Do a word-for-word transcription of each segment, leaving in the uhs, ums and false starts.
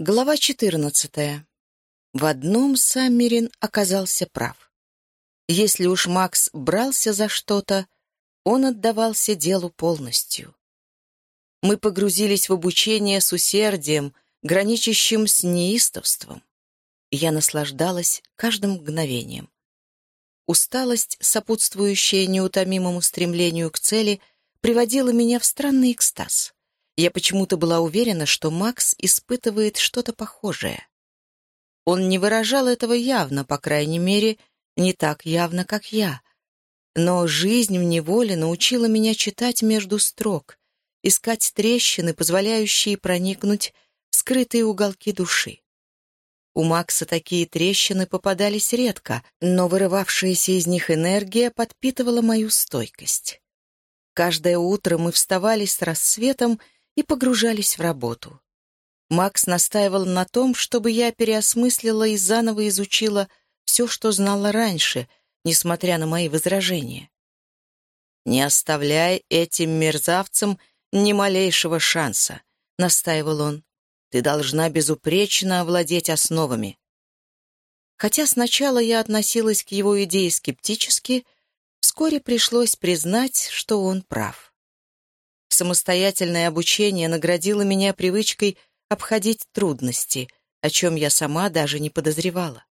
Глава четырнадцатая. В одном Саммерин оказался прав. Если уж Макс брался за что-то, он отдавался делу полностью. Мы погрузились в обучение с усердием, граничащим с неистовством. Я наслаждалась каждым мгновением. Усталость, сопутствующая неутомимому стремлению к цели, приводила меня в странный экстаз. Я почему-то была уверена, что Макс испытывает что-то похожее. Он не выражал этого явно, по крайней мере, не так явно, как я. Но жизнь в неволе научила меня читать между строк, искать трещины, позволяющие проникнуть в скрытые уголки души. У Макса такие трещины попадались редко, но вырывавшаяся из них энергия подпитывала мою стойкость. Каждое утро мы вставали с рассветом и погружались в работу. Макс настаивал на том, чтобы я переосмыслила и заново изучила все, что знала раньше, несмотря на мои возражения. «Не оставляй этим мерзавцам ни малейшего шанса», — настаивал он. «Ты должна безупречно овладеть основами». Хотя сначала я относилась к его идее скептически, вскоре пришлось признать, что он прав. Самостоятельное обучение наградило меня привычкой обходить трудности, о чем я сама даже не подозревала.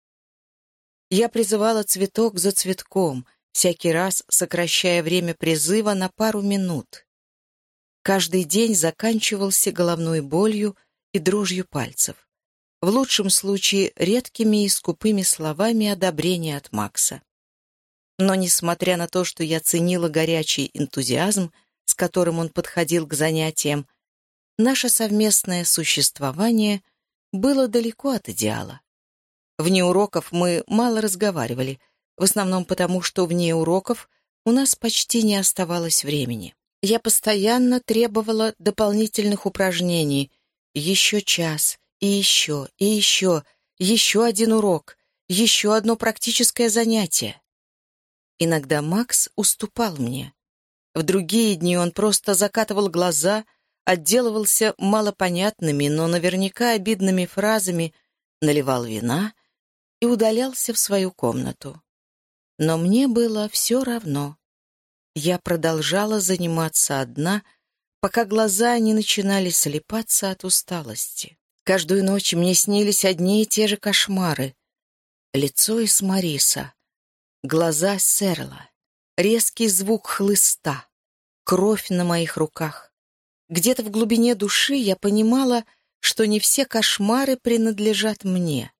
Я призывала цветок за цветком, всякий раз сокращая время призыва на пару минут. Каждый день заканчивался головной болью и дрожью пальцев. В лучшем случае редкими и скупыми словами одобрения от Макса. Но, несмотря на то, что я ценила горячий энтузиазм, с которым он подходил к занятиям, наше совместное существование было далеко от идеала. Вне уроков мы мало разговаривали, в основном потому, что вне уроков у нас почти не оставалось времени. Я постоянно требовала дополнительных упражнений, еще час, и еще, и еще, еще один урок, еще одно практическое занятие. Иногда Макс уступал мне. В другие дни он просто закатывал глаза, отделывался малопонятными, но наверняка обидными фразами, наливал вина и удалялся в свою комнату. Но мне было все равно. Я продолжала заниматься одна, пока глаза не начинали слипаться от усталости. Каждую ночь мне снились одни и те же кошмары. Лицо Исмариса, глаза Серла, резкий звук хлыста, кровь на моих руках. Где-то в глубине души я понимала, что не все кошмары принадлежат мне.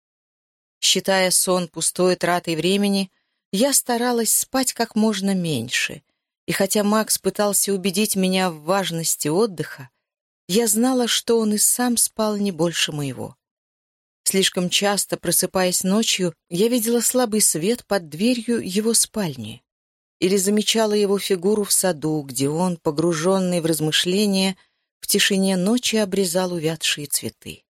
Считая сон пустой тратой времени, я старалась спать как можно меньше, и хотя Макс пытался убедить меня в важности отдыха, я знала, что он и сам спал не больше моего. Слишком часто, просыпаясь ночью, я видела слабый свет под дверью его спальни или замечала его фигуру в саду, где он, погруженный в размышления, в тишине ночи обрезал увядшие цветы.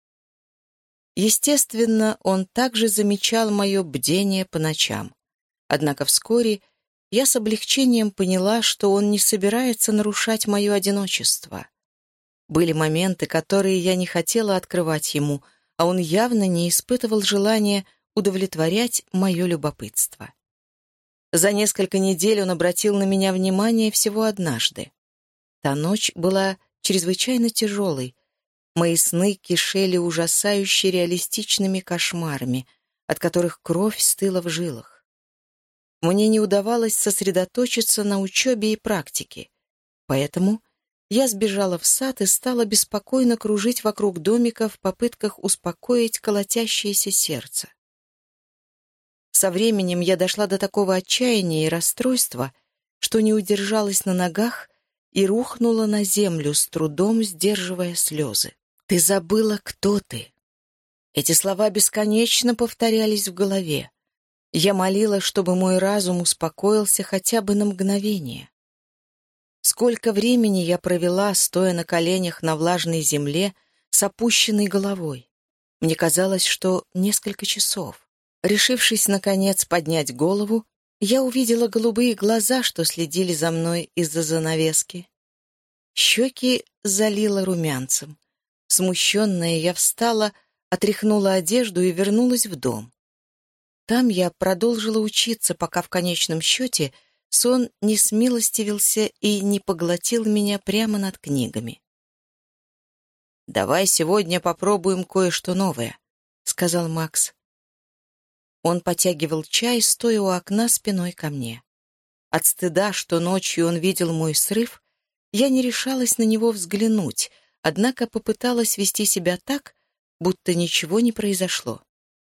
Естественно, он также замечал мое бдение по ночам. Однако вскоре я с облегчением поняла, что он не собирается нарушать мое одиночество. Были моменты, которые я не хотела открывать ему, а он явно не испытывал желания удовлетворять мое любопытство. За несколько недель он обратил на меня внимание всего однажды. Та ночь была чрезвычайно тяжелой. Мои сны кишели ужасающе реалистичными кошмарами, от которых кровь стыла в жилах. Мне не удавалось сосредоточиться на учебе и практике, поэтому я сбежала в сад и стала беспокойно кружить вокруг домика в попытках успокоить колотящееся сердце. Со временем я дошла до такого отчаяния и расстройства, что не удержалась на ногах и рухнула на землю, с трудом сдерживая слезы. «Ты забыла, кто ты». Эти слова бесконечно повторялись в голове. Я молила, чтобы мой разум успокоился хотя бы на мгновение. Сколько времени я провела, стоя на коленях на влажной земле с опущенной головой. Мне казалось, что несколько часов. Решившись, наконец, поднять голову, я увидела голубые глаза, что следили за мной из-за занавески. Щеки залило румянцем. Смущенная, я встала, отряхнула одежду и вернулась в дом. Там я продолжила учиться, пока в конечном счете сон не смилостивился и не поглотил меня прямо над книгами. «Давай сегодня попробуем кое-что новое», — сказал Макс. Он потягивал чай, стоя у окна спиной ко мне. От стыда, что ночью он видел мой срыв, я не решалась на него взглянуть, однако попыталась вести себя так, будто ничего не произошло.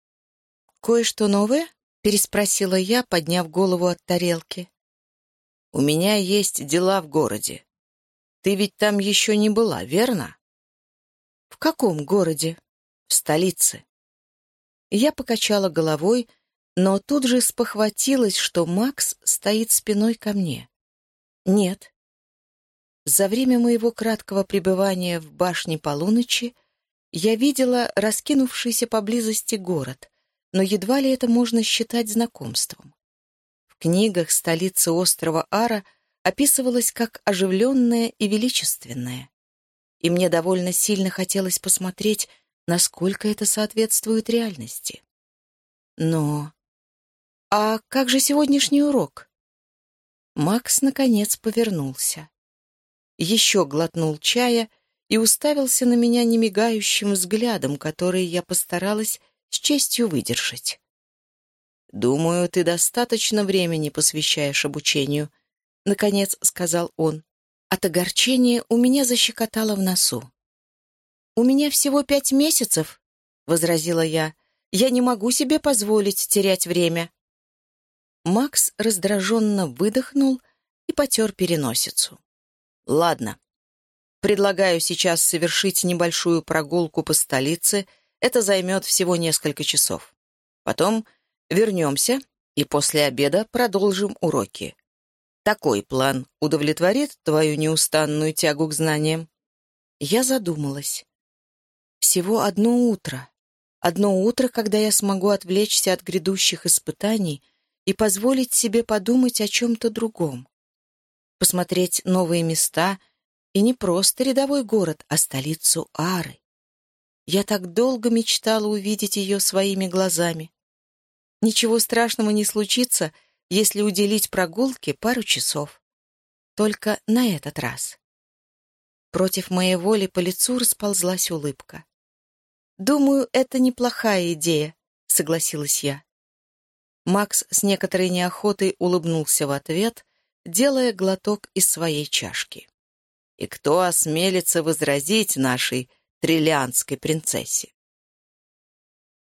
«Кое-что новое?» — переспросила я, подняв голову от тарелки. «У меня есть дела в городе. Ты ведь там еще не была, верно?» «В каком городе?» «В столице». Я покачала головой, но тут же спохватилась, что Макс стоит спиной ко мне. «Нет». За время моего краткого пребывания в башне полуночи я видела раскинувшийся поблизости город, но едва ли это можно считать знакомством. В книгах столица острова Ара описывалась как оживленная и величественная, и мне довольно сильно хотелось посмотреть, насколько это соответствует реальности. Но... «А как же сегодняшний урок?» Макс, наконец, повернулся. Еще глотнул чая и уставился на меня немигающим взглядом, который я постаралась с честью выдержать. «Думаю, ты достаточно времени посвящаешь обучению», — наконец сказал он. От огорчения у меня защекотало в носу. «У меня всего пять месяцев», — возразила я. «Я не могу себе позволить терять время». Макс раздраженно выдохнул и потер переносицу. «Ладно. Предлагаю сейчас совершить небольшую прогулку по столице. Это займет всего несколько часов. Потом вернемся и после обеда продолжим уроки. Такой план удовлетворит твою неустанную тягу к знаниям?» Я задумалась. Всего одно утро. Одно утро, когда я смогу отвлечься от грядущих испытаний и позволить себе подумать о чем-то другом. Посмотреть новые места, и не просто рядовой город, а столицу Ары. Я так долго мечтала увидеть ее своими глазами. Ничего страшного не случится, если уделить прогулке пару часов. Только на этот раз. Против моей воли по лицу расползлась улыбка. «Думаю, это неплохая идея», — согласилась я. Макс с некоторой неохотой улыбнулся в ответ, делая глоток из своей чашки. «И кто осмелится возразить нашей триллианской принцессе?»